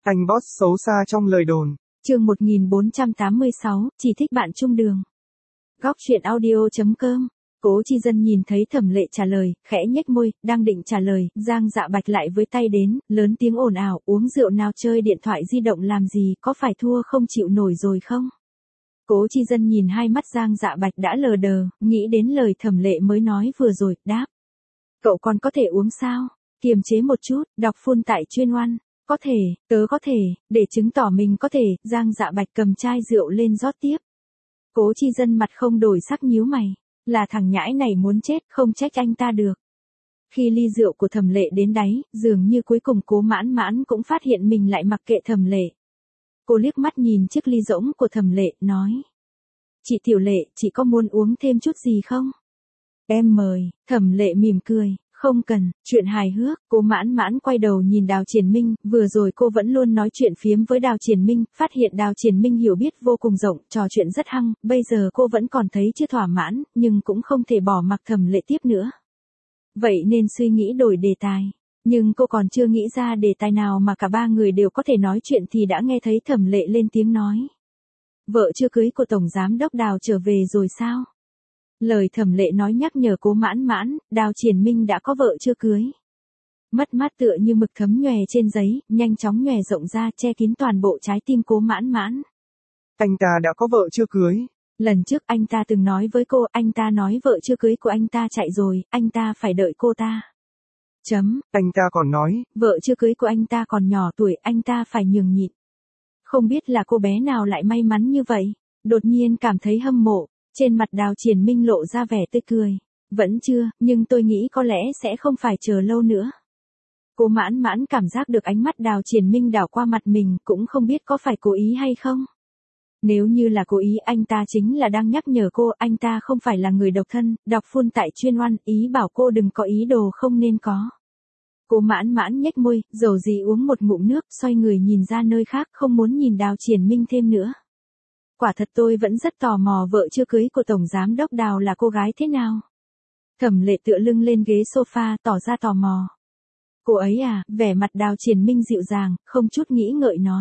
Anh boss xấu xa trong lời đồn. Chương 1486, chỉ thích bạn chung đường. Góc truyện audio.com. Cố Chi Dân nhìn thấy Thẩm Lệ trả lời, khẽ nhếch môi, đang định trả lời, Giang Dạ Bạch lại với tay đến, lớn tiếng ồn ào, uống rượu nào chơi điện thoại di động làm gì, có phải thua không chịu nổi rồi không? Cố Chi Dân nhìn hai mắt Giang Dạ Bạch đã lờ đờ, nghĩ đến lời Thẩm Lệ mới nói vừa rồi, đáp. Cậu còn có thể uống sao? Kiềm chế một chút, đọc phun tại chuyên oan. Có thể, tớ có thể, để chứng tỏ mình có thể, Giang Dạ Bạch cầm chai rượu lên rót tiếp. Cố Chi Dân mặt không đổi sắc nhíu mày, là thằng nhãi này muốn chết, không trách anh ta được. Khi ly rượu của Thẩm Lệ đến đáy, dường như cuối cùng Cố Mãn Mãn cũng phát hiện mình lại mặc kệ Thẩm Lệ. Cô liếc mắt nhìn chiếc ly rỗng của Thẩm Lệ, nói. Chị Tiểu Lệ, chị có muốn uống thêm chút gì không? Em mời, Thẩm Lệ mỉm cười. Không cần, chuyện hài hước, Cố Mãn Mãn quay đầu nhìn Đào Triển Minh, vừa rồi cô vẫn luôn nói chuyện phiếm với Đào Triển Minh, phát hiện Đào Triển Minh hiểu biết vô cùng rộng, trò chuyện rất hăng, bây giờ cô vẫn còn thấy chưa thỏa mãn, nhưng cũng không thể bỏ mặc Thẩm Lệ tiếp nữa. Vậy nên suy nghĩ đổi đề tài. Nhưng cô còn chưa nghĩ ra đề tài nào mà cả ba người đều có thể nói chuyện thì đã nghe thấy Thẩm Lệ lên tiếng nói. Vợ chưa cưới của Tổng Giám Đốc Đào trở về rồi sao? Lời Thẩm Lệ nói nhắc nhở Cố Mãn Mãn, Đào Triển Minh đã có vợ chưa cưới. Mất mát tựa như mực thấm nhòe trên giấy, nhanh chóng nhòe rộng ra che kín toàn bộ trái tim Cố Mãn Mãn. Anh ta đã có vợ chưa cưới. Lần trước anh ta từng nói với cô, anh ta nói vợ chưa cưới của anh ta chạy rồi, anh ta phải đợi cô ta. Anh ta còn nói, vợ chưa cưới của anh ta còn nhỏ tuổi, anh ta phải nhường nhịn. Không biết là cô bé nào lại may mắn như vậy, đột nhiên cảm thấy hâm mộ. Trên mặt Đào Triển Minh lộ ra vẻ tươi cười. Vẫn chưa, nhưng tôi nghĩ có lẽ sẽ không phải chờ lâu nữa. Cố Mãn Mãn cảm giác được ánh mắt Đào Triển Minh đảo qua mặt mình, cũng không biết có phải cố ý hay không. Nếu như là cố ý, anh ta chính là đang nhắc nhở cô, anh ta không phải là người độc thân, đọc phun tại chuyên oan, ý bảo cô đừng có ý đồ không nên có. Cố Mãn Mãn nhếch môi, dầu gì uống một ngụm nước, xoay người nhìn ra nơi khác, không muốn nhìn Đào Triển Minh thêm nữa. Quả thật tôi vẫn rất tò mò vợ chưa cưới của Tổng Giám Đốc Đào là cô gái thế nào. Thẩm Lệ tựa lưng lên ghế sofa tỏ ra tò mò. Cô ấy à, vẻ mặt Đào Triển Minh dịu dàng, không chút nghĩ ngợi nói.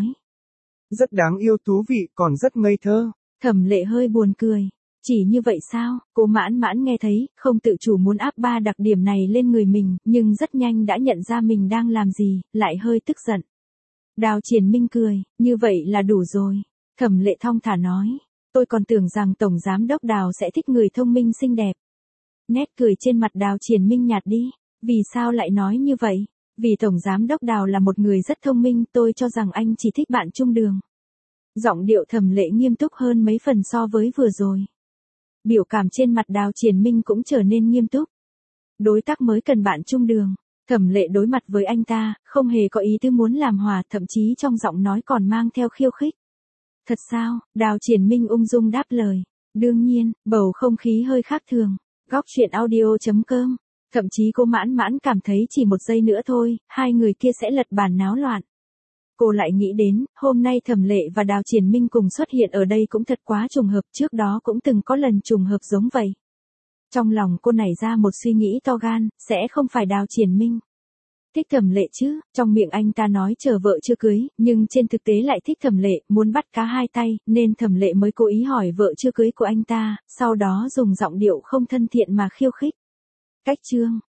Rất đáng yêu thú vị, còn rất ngây thơ. Thẩm Lệ hơi buồn cười. Chỉ như vậy sao? Cố Mãn Mãn nghe thấy, không tự chủ muốn áp ba đặc điểm này lên người mình, nhưng rất nhanh đã nhận ra mình đang làm gì, lại hơi tức giận. Đào Triển Minh cười, như vậy là đủ rồi. Thẩm Lệ thong thả nói, tôi còn tưởng rằng Tổng Giám Đốc Đào sẽ thích người thông minh xinh đẹp. Nét cười trên mặt Đào Triển Minh nhạt đi, vì sao lại nói như vậy? Vì Tổng Giám Đốc Đào là một người rất thông minh, tôi cho rằng anh chỉ thích bạn chung đường. Giọng điệu Thẩm Lệ nghiêm túc hơn mấy phần so với vừa rồi. Biểu cảm trên mặt Đào Triển Minh cũng trở nên nghiêm túc. Đối tác mới cần bạn chung đường. Thẩm Lệ đối mặt với anh ta, không hề có ý tứ muốn làm hòa, thậm chí trong giọng nói còn mang theo khiêu khích. Thật sao? Đào Triển Minh ung dung đáp lời. Đương nhiên, bầu không khí hơi khác thường. Góc truyện audio.com. Thậm chí Cố Mãn Mãn cảm thấy chỉ một giây nữa thôi, hai người kia sẽ lật bàn náo loạn. Cô lại nghĩ đến, hôm nay Thẩm Lệ và Đào Triển Minh cùng xuất hiện ở đây cũng thật quá trùng hợp, trước đó cũng từng có lần trùng hợp giống vậy. Trong lòng cô nảy ra một suy nghĩ to gan, sẽ không phải Đào Triển Minh thích Thẩm Lệ chứ, trong miệng anh ta nói chờ vợ chưa cưới, nhưng trên thực tế lại thích Thẩm Lệ, muốn bắt cá hai tay, nên Thẩm Lệ mới cố ý hỏi vợ chưa cưới của anh ta, sau đó dùng giọng điệu không thân thiện mà khiêu khích. Cách chương